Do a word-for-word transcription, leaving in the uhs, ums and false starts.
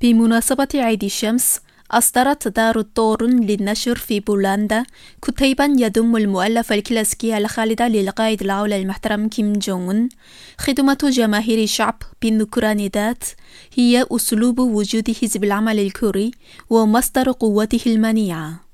بمناسبة عيد الشمس، أصدرت دار الطورن للنشر في بولندا كتيبا يضم المؤلف الكلاسيكي الخالد للقائد الأول المحترم كيم جونغ أون. خدمة جماهير الشعب بالنكرانيات هي أسلوب وجود حزب العمل الكوري ومصدر قوته المنيعة.